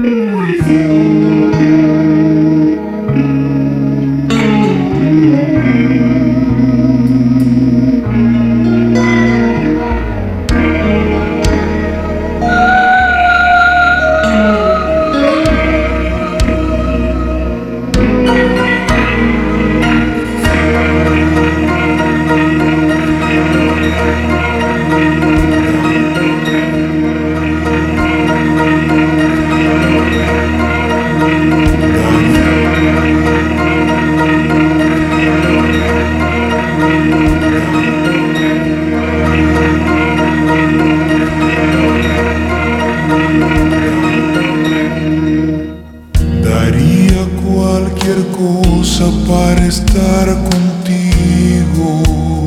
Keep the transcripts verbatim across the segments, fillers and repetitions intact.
Daría cualquier cosa para estar contigo.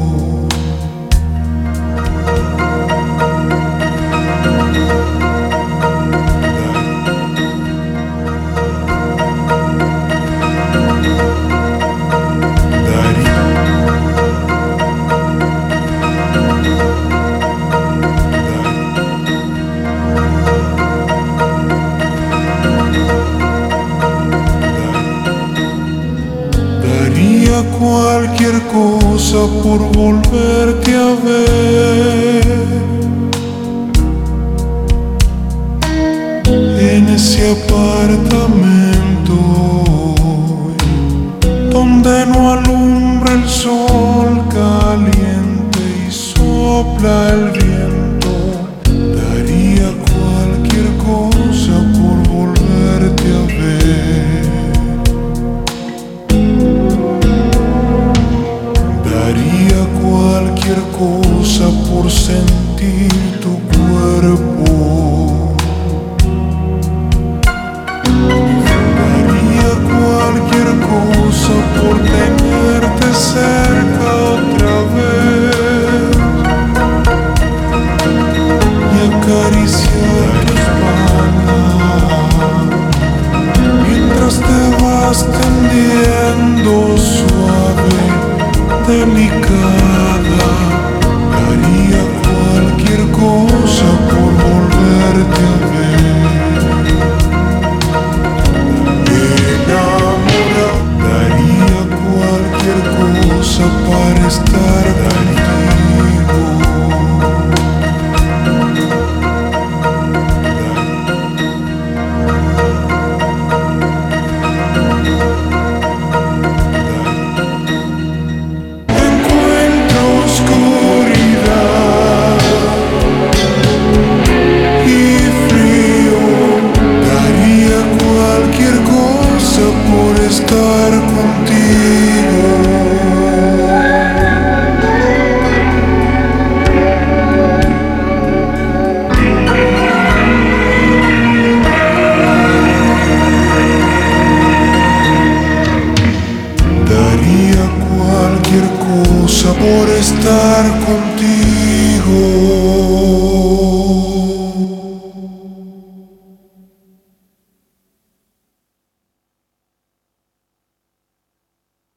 Daría cualquier cosa por volverte a ver en ese apartamento donde no alumbra el sol caliente y sopla el viento. Daría cualquier cosa por volverte a ver. Daría cualquier cosa por sentir tu cuerpo. Daría cualquier cosa por tenerte cerca otra vez y acariciar tu espalda mientras te vas tendiendo suave, delicada. Daría cualquier cosa por volverte a ver. Enamorado. Daría cualquier cosa para estar contigo. Por estar contigo. Daría cualquier cosa por estar contigo.